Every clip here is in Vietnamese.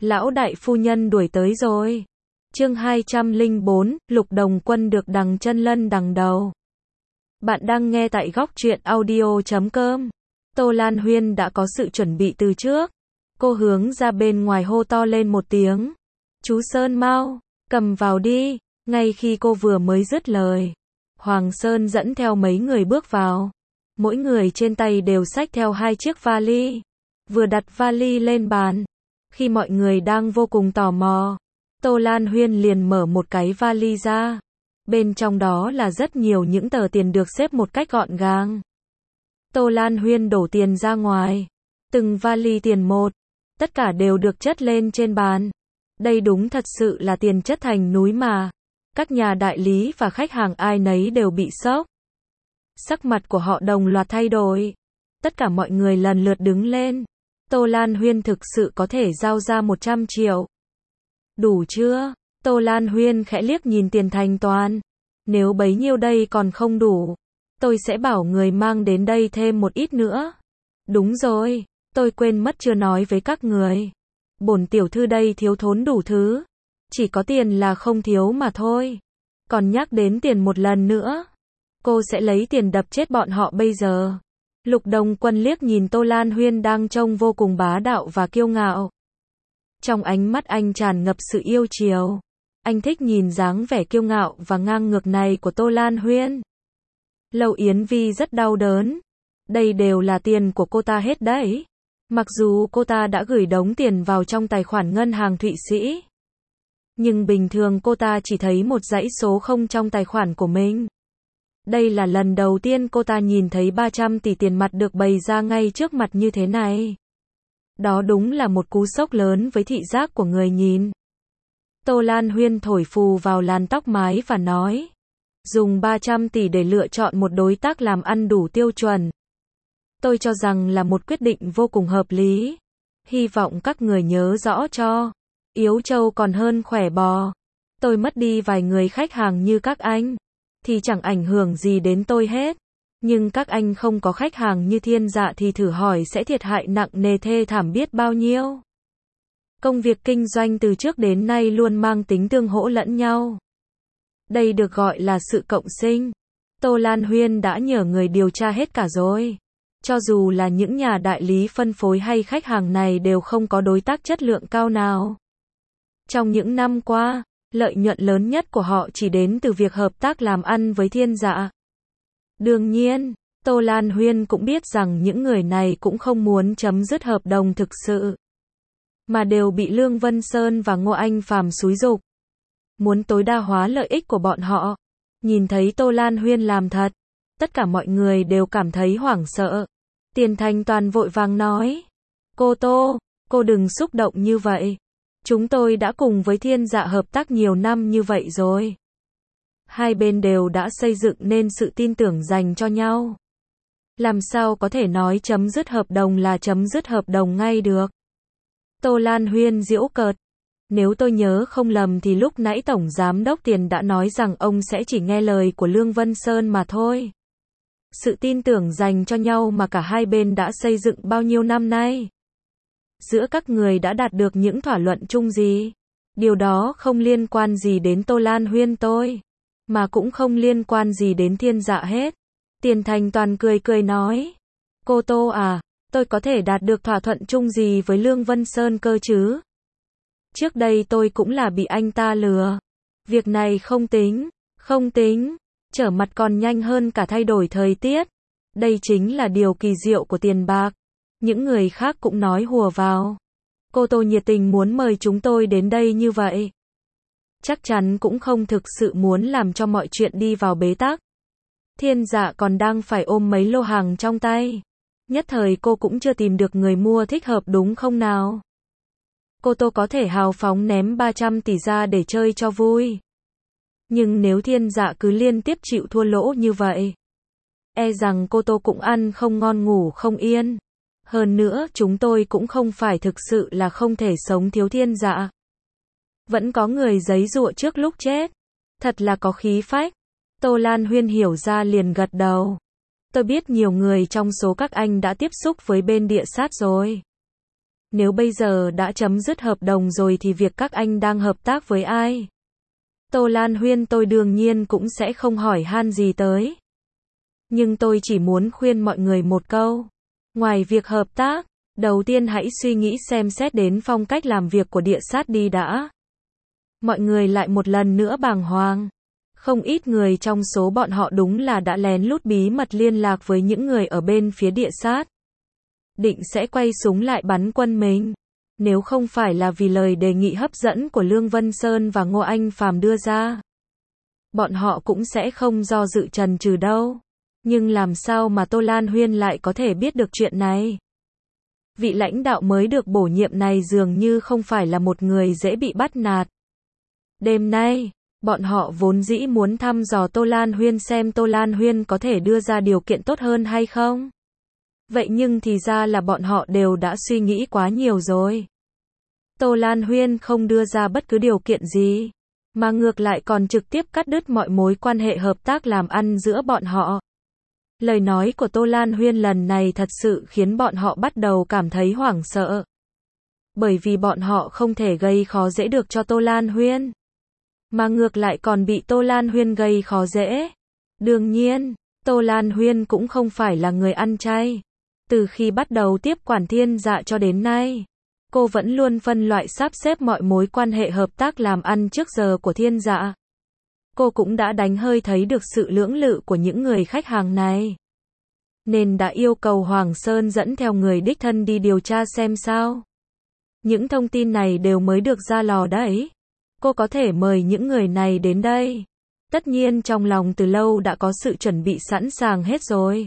Lão đại phu nhân đuổi tới rồi. Chương 204, Lục Đồng Quân được đằng chân lân đằng đầu. Bạn đang nghe tại góc truyện audio.com. Tô Lan Huyên đã có sự chuẩn bị từ trước. Cô hướng ra bên ngoài hô to lên một tiếng. Chú Sơn mau, cầm vào đi. Ngay khi cô vừa mới dứt lời, Hoàng Sơn dẫn theo mấy người bước vào. Mỗi người trên tay đều xách theo 2 chiếc vali. Vừa đặt vali lên bàn, khi mọi người đang vô cùng tò mò, Tô Lan Huyên liền mở một cái vali ra. Bên trong đó là rất nhiều những tờ tiền được xếp một cách gọn gàng. Tô Lan Huyên đổ tiền ra ngoài. Từng vali tiền một, tất cả đều được chất lên trên bàn. Đây đúng thật sự là tiền chất thành núi mà. Các nhà đại lý và khách hàng ai nấy đều bị sốc. Sắc mặt của họ đồng loạt thay đổi. Tất cả mọi người lần lượt đứng lên. Tô Lan Huyên thực sự có thể giao ra 100 triệu. Đủ chưa? Tô Lan Huyên khẽ liếc nhìn tiền thanh toán. Nếu bấy nhiêu đây còn không đủ, tôi sẽ bảo người mang đến đây thêm một ít nữa. Đúng rồi, tôi quên mất chưa nói với các người. Bổn tiểu thư đây thiếu thốn đủ thứ. Chỉ có tiền là không thiếu mà thôi. Còn nhắc đến tiền một lần nữa, cô sẽ lấy tiền đập chết bọn họ bây giờ. Lục Đồng Quân liếc nhìn Tô Lan Huyên đang trông vô cùng bá đạo và kiêu ngạo. Trong ánh mắt anh tràn ngập sự yêu chiều. Anh thích nhìn dáng vẻ kiêu ngạo và ngang ngược này của Tô Lan Huyên. Lâu Yến Vi rất đau đớn. Đây đều là tiền của cô ta hết đấy. Mặc dù cô ta đã gửi đống tiền vào trong tài khoản ngân hàng Thụy Sĩ, nhưng bình thường cô ta chỉ thấy một dãy số không trong tài khoản của mình. Đây là lần đầu tiên cô ta nhìn thấy 300 tỷ tiền mặt được bày ra ngay trước mặt như thế này. Đó đúng là một cú sốc lớn với thị giác của người nhìn. Tô Lan Huyên thổi phù vào làn tóc mái và nói. Dùng 300 tỷ để lựa chọn một đối tác làm ăn đủ tiêu chuẩn. Tôi cho rằng là một quyết định vô cùng hợp lý. Hy vọng các người nhớ rõ cho. Yếu trâu còn hơn khỏe bò. Tôi mất đi vài người khách hàng như các anh, thì chẳng ảnh hưởng gì đến tôi hết. Nhưng các anh không có khách hàng như Thiên Dạ thì thử hỏi sẽ thiệt hại nặng nề thê thảm biết bao nhiêu. Công việc kinh doanh từ trước đến nay luôn mang tính tương hỗ lẫn nhau. Đây được gọi là sự cộng sinh. Tô Lan Huyên đã nhờ người điều tra hết cả rồi. Cho dù là những nhà đại lý phân phối hay khách hàng này đều không có đối tác chất lượng cao nào. Trong những năm qua, lợi nhuận lớn nhất của họ chỉ đến từ việc hợp tác làm ăn với Thiên Dạ. Đương nhiên, Tô Lan Huyên cũng biết rằng những người này cũng không muốn chấm dứt hợp đồng thực sự, mà đều bị Lương Vân Sơn và Ngô Anh Phàm xúi giục. Muốn tối đa hóa lợi ích của bọn họ. Nhìn thấy Tô Lan Huyên làm thật, tất cả mọi người đều cảm thấy hoảng sợ. Tiền Thanh Toàn vội vàng nói. Cô Tô, cô đừng xúc động như vậy. Chúng tôi đã cùng với Thiên Dạ hợp tác nhiều năm như vậy rồi. Hai bên đều đã xây dựng nên sự tin tưởng dành cho nhau. Làm sao có thể nói chấm dứt hợp đồng là chấm dứt hợp đồng ngay được. Tô Lan Huyên giễu cợt. Nếu tôi nhớ không lầm thì lúc nãy Tổng Giám đốc Tiền đã nói rằng ông sẽ chỉ nghe lời của Lương Vân Sơn mà thôi. Sự tin tưởng dành cho nhau mà cả hai bên đã xây dựng bao nhiêu năm nay. Giữa các người đã đạt được những thỏa luận chung gì? Điều đó không liên quan gì đến Tô Lan Huyên tôi, mà cũng không liên quan gì đến Thiên Dạ hết. Tiền Thanh Toàn cười cười nói. Cô Tô à, tôi có thể đạt được thỏa thuận chung gì với Lương Vân Sơn cơ chứ? Trước đây tôi cũng là bị anh ta lừa. Việc này không tính, trở mặt còn nhanh hơn cả thay đổi thời tiết. Đây chính là điều kỳ diệu của tiền bạc. Những người khác cũng nói hùa vào. Cô Tô nhiệt tình muốn mời chúng tôi đến đây như vậy. Chắc chắn cũng không thực sự muốn làm cho mọi chuyện đi vào bế tắc. Thiên Dạ còn đang phải ôm mấy lô hàng trong tay. Nhất thời cô cũng chưa tìm được người mua thích hợp đúng không nào? Cô Tô có thể hào phóng ném 300 tỷ ra để chơi cho vui. Nhưng nếu Thiên Dạ cứ liên tiếp chịu thua lỗ như vậy, e rằng cô Tô cũng ăn không ngon ngủ không yên. Hơn nữa chúng tôi cũng không phải thực sự là không thể sống thiếu Thiên Dạ. Vẫn có người giấy giụa trước lúc chết. Thật là có khí phách. Tô Lan Huyên hiểu ra liền gật đầu. Tôi biết nhiều người trong số các anh đã tiếp xúc với bên địa sát rồi. Nếu bây giờ đã chấm dứt hợp đồng rồi thì việc các anh đang hợp tác với ai? Tô Lan Huyên tôi đương nhiên cũng sẽ không hỏi han gì tới. Nhưng tôi chỉ muốn khuyên mọi người một câu. Ngoài việc hợp tác, đầu tiên hãy suy nghĩ xem xét đến phong cách làm việc của địa sát đi đã. Mọi người lại một lần nữa bàng hoàng. Không ít người trong số bọn họ đúng là đã lén lút bí mật liên lạc với những người ở bên phía địa sát. Định sẽ quay súng lại bắn quân mình. Nếu không phải là vì lời đề nghị hấp dẫn của Lương Vân Sơn và Ngô Anh Phàm đưa ra, bọn họ cũng sẽ không do dự chần chừ đâu. Nhưng làm sao mà Tô Lan Huyên lại có thể biết được chuyện này? Vị lãnh đạo mới được bổ nhiệm này dường như không phải là một người dễ bị bắt nạt. Đêm nay, bọn họ vốn dĩ muốn thăm dò Tô Lan Huyên xem Tô Lan Huyên có thể đưa ra điều kiện tốt hơn hay không. Vậy nhưng thì ra là bọn họ đều đã suy nghĩ quá nhiều rồi. Tô Lan Huyên không đưa ra bất cứ điều kiện gì, mà ngược lại còn trực tiếp cắt đứt mọi mối quan hệ hợp tác làm ăn giữa bọn họ. Lời nói của Tô Lan Huyên lần này thật sự khiến bọn họ bắt đầu cảm thấy hoảng sợ. Bởi vì bọn họ không thể gây khó dễ được cho Tô Lan Huyên, mà ngược lại còn bị Tô Lan Huyên gây khó dễ. Đương nhiên, Tô Lan Huyên cũng không phải là người ăn chay. Từ khi bắt đầu tiếp quản Thiên Dạ cho đến nay, cô vẫn luôn phân loại sắp xếp mọi mối quan hệ hợp tác làm ăn trước giờ của Thiên Dạ. Cô cũng đã đánh hơi thấy được sự lưỡng lự của những người khách hàng này, nên đã yêu cầu Hoàng Sơn dẫn theo người đích thân đi điều tra xem sao. Những thông tin này đều mới được ra lò đấy. Cô có thể mời những người này đến đây. Tất nhiên trong lòng từ lâu đã có sự chuẩn bị sẵn sàng hết rồi.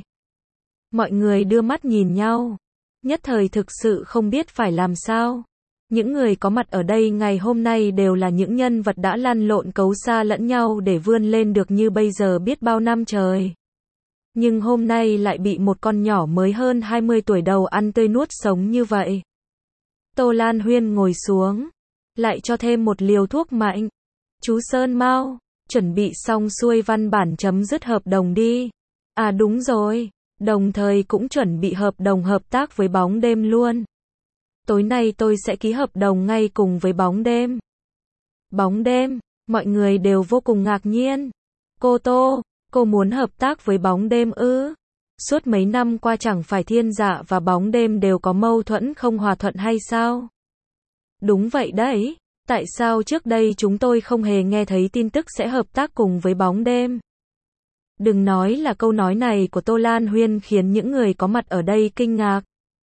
Mọi người đưa mắt nhìn nhau, nhất thời thực sự không biết phải làm sao. Những người có mặt ở đây ngày hôm nay đều là những nhân vật đã lăn lộn cấu xa lẫn nhau để vươn lên được như bây giờ biết bao năm trời. Nhưng hôm nay lại bị một con nhỏ mới hơn 20 tuổi đầu ăn tươi nuốt sống như vậy. Tô Lan Huyên ngồi xuống, lại cho thêm một liều thuốc mạnh. Chú Sơn mau, chuẩn bị xong xuôi văn bản chấm dứt hợp đồng đi. À đúng rồi, đồng thời cũng chuẩn bị hợp đồng hợp tác với Bóng Đêm luôn. Tối nay tôi sẽ ký hợp đồng ngay cùng với Bóng Đêm. Bóng Đêm, mọi người đều vô cùng ngạc nhiên. Cô Tô, cô muốn hợp tác với Bóng Đêm ư? Suốt mấy năm qua chẳng phải Thiên Dạ và Bóng Đêm đều có mâu thuẫn không hòa thuận hay sao? Đúng vậy đấy, tại sao trước đây chúng tôi không hề nghe thấy tin tức sẽ hợp tác cùng với Bóng Đêm? Đừng nói là câu nói này của Tô Lan Huyên khiến những người có mặt ở đây kinh ngạc.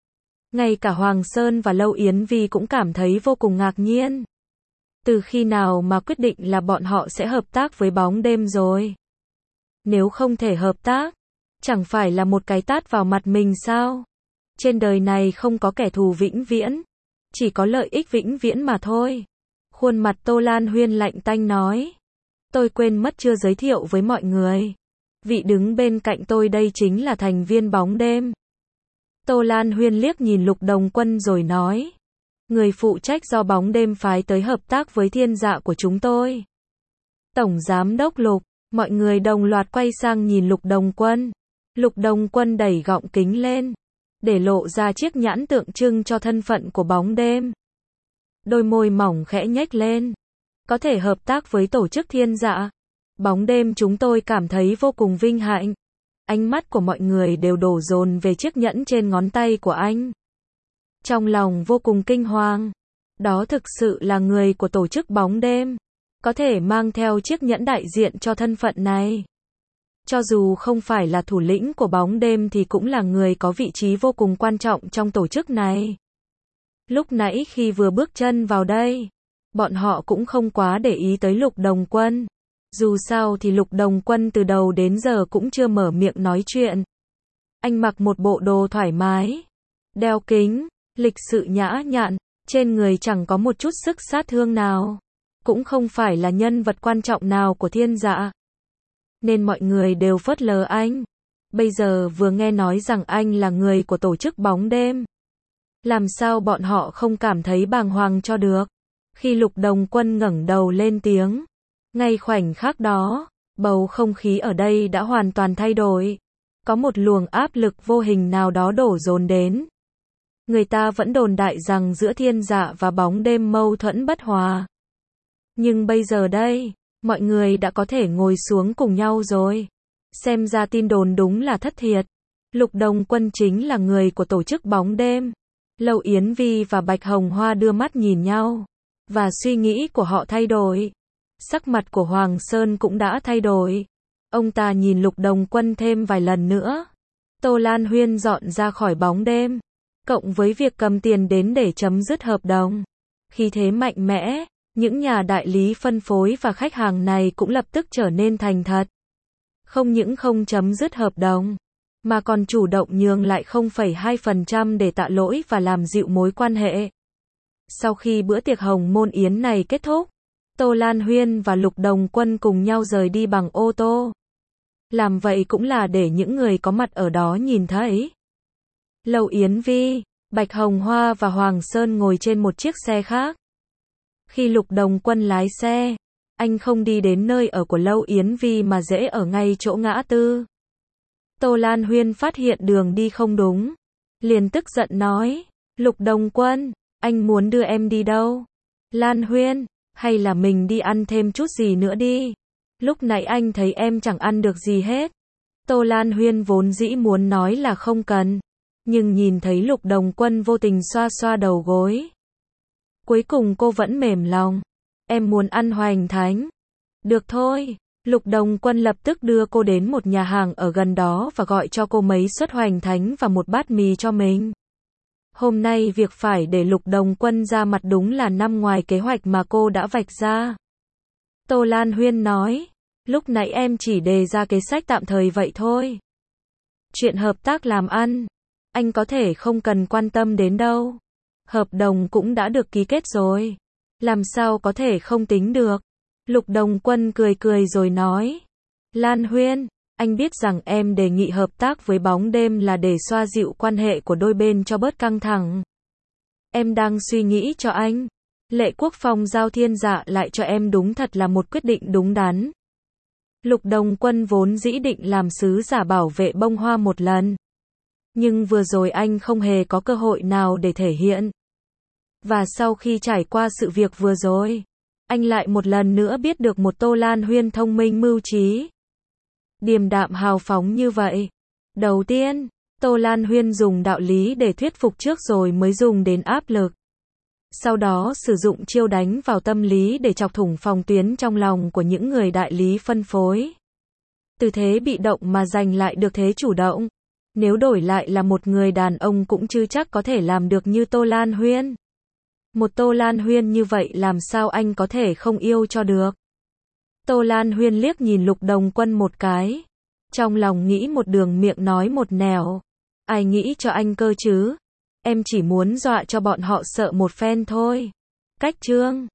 Ngay cả Hoàng Sơn và Lâu Yến Vi cũng cảm thấy vô cùng ngạc nhiên. Từ khi nào mà quyết định là bọn họ sẽ hợp tác với Bóng Đêm rồi? Nếu không thể hợp tác, chẳng phải là một cái tát vào mặt mình sao? Trên đời này không có kẻ thù vĩnh viễn, chỉ có lợi ích vĩnh viễn mà thôi. Khuôn mặt Tô Lan Huyên lạnh tanh nói. Tôi quên mất chưa giới thiệu với mọi người. Vị đứng bên cạnh tôi đây chính là thành viên Bóng Đêm. Tô Lan Huyên liếc nhìn Lục Đồng Quân rồi nói. Người phụ trách do Bóng Đêm phái tới hợp tác với Thiên Dạ của chúng tôi. Tổng Giám đốc Lục, mọi người đồng loạt quay sang nhìn Lục Đồng Quân. Lục Đồng Quân đẩy gọng kính lên, để lộ ra chiếc nhãn tượng trưng cho thân phận của Bóng Đêm. Đôi môi mỏng khẽ nhếch lên. Có thể hợp tác với tổ chức Thiên Dạ, Bóng Đêm chúng tôi cảm thấy vô cùng vinh hạnh. Ánh mắt của mọi người đều đổ dồn về chiếc nhẫn trên ngón tay của anh. Trong lòng vô cùng kinh hoàng. Đó thực sự là người của tổ chức Bóng Đêm, có thể mang theo chiếc nhẫn đại diện cho thân phận này. Cho dù không phải là thủ lĩnh của Bóng Đêm thì cũng là người có vị trí vô cùng quan trọng trong tổ chức này. Lúc nãy khi vừa bước chân vào đây, bọn họ cũng không quá để ý tới Lục Đồng Quân. Dù sao thì Lục Đồng Quân từ đầu đến giờ cũng chưa mở miệng nói chuyện. Anh mặc một bộ đồ thoải mái, đeo kính, lịch sự nhã nhặn, trên người chẳng có một chút sức sát thương nào. Cũng không phải là nhân vật quan trọng nào của Thiên Dạ, nên mọi người đều phớt lờ anh. Bây giờ vừa nghe nói rằng anh là người của tổ chức Bóng Đêm, làm sao bọn họ không cảm thấy bàng hoàng cho được. Khi Lục Đồng Quân ngẩng đầu lên tiếng, ngay khoảnh khắc đó, bầu không khí ở đây đã hoàn toàn thay đổi. Có một luồng áp lực vô hình nào đó đổ dồn đến. Người ta vẫn đồn đại rằng giữa Thiên Dạ và Bóng Đêm mâu thuẫn bất hòa. Nhưng bây giờ đây, mọi người đã có thể ngồi xuống cùng nhau rồi. Xem ra tin đồn đúng là thất thiệt. Lục Đồng Quân chính là người của tổ chức Bóng Đêm. Lâu Yến Vi và Bạch Hồng Hoa đưa mắt nhìn nhau. Và suy nghĩ của họ thay đổi. Sắc mặt của Hoàng Sơn cũng đã thay đổi. Ông ta nhìn Lục Đồng Quân thêm vài lần nữa. Tô Lan Huyên dọn ra khỏi Bóng Đêm. Cộng với việc cầm tiền đến để chấm dứt hợp đồng. Khí thế mạnh mẽ, những nhà đại lý phân phối và khách hàng này cũng lập tức trở nên thành thật. Không những không chấm dứt hợp đồng, mà còn chủ động nhường lại 0,2% để tạ lỗi và làm dịu mối quan hệ. Sau khi bữa tiệc hồng môn yến này kết thúc, Tô Lan Huyên và Lục Đồng Quân cùng nhau rời đi bằng ô tô. Làm vậy cũng là để những người có mặt ở đó nhìn thấy. Lâu Yến Vi, Bạch Hồng Hoa và Hoàng Sơn ngồi trên một chiếc xe khác. Khi Lục Đồng Quân lái xe, anh không đi đến nơi ở của Lâu Yến Vi mà dễ ở ngay chỗ ngã tư. Tô Lan Huyên phát hiện đường đi không đúng, liền tức giận nói, Lục Đồng Quân, anh muốn đưa em đi đâu? Lan Huyên, hay là mình đi ăn thêm chút gì nữa đi? Lúc nãy anh thấy em chẳng ăn được gì hết. Tô Lan Huyên vốn dĩ muốn nói là không cần, nhưng nhìn thấy Lục Đồng Quân vô tình xoa xoa đầu gối. Cuối cùng cô vẫn mềm lòng. Em muốn ăn hoành thánh. Được thôi. Lục Đồng Quân lập tức đưa cô đến một nhà hàng ở gần đó và gọi cho cô mấy suất hoành thánh và một bát mì cho mình. Hôm nay việc phải để Lục Đồng Quân ra mặt đúng là nằm ngoài kế hoạch mà cô đã vạch ra. Tô Lan Huyên nói, lúc nãy em chỉ đề ra kế sách tạm thời vậy thôi. Chuyện hợp tác làm ăn, anh có thể không cần quan tâm đến đâu. Hợp đồng cũng đã được ký kết rồi. Làm sao có thể không tính được. Lục Đồng Quân cười cười rồi nói. Lan Huyên, anh biết rằng em đề nghị hợp tác với Bóng Đêm là để xoa dịu quan hệ của đôi bên cho bớt căng thẳng. Em đang suy nghĩ cho anh. Lệ Quốc Phong giao Thiên Dạ lại cho em đúng thật là một quyết định đúng đắn. Lục Đồng Quân vốn dĩ định làm sứ giả bảo vệ bông hoa một lần. Nhưng vừa rồi anh không hề có cơ hội nào để thể hiện. Và sau khi trải qua sự việc vừa rồi, anh lại một lần nữa biết được một Tô Lan Huyên thông minh mưu trí. Điềm đạm hào phóng như vậy. Đầu tiên, Tô Lan Huyên dùng đạo lý để thuyết phục trước rồi mới dùng đến áp lực. Sau đó sử dụng chiêu đánh vào tâm lý để chọc thủng phòng tuyến trong lòng của những người đại lý phân phối. Từ thế bị động mà giành lại được thế chủ động. Nếu đổi lại là một người đàn ông cũng chưa chắc có thể làm được như Tô Lan Huyên. Một Tô Lan Huyên như vậy làm sao anh có thể không yêu cho được. Tô Lan Huyên liếc nhìn Lục Đồng Quân một cái. Trong lòng nghĩ một đường miệng nói một nẻo. Ai nghĩ cho anh cơ chứ? Em chỉ muốn dọa cho bọn họ sợ một phen thôi. Cách chương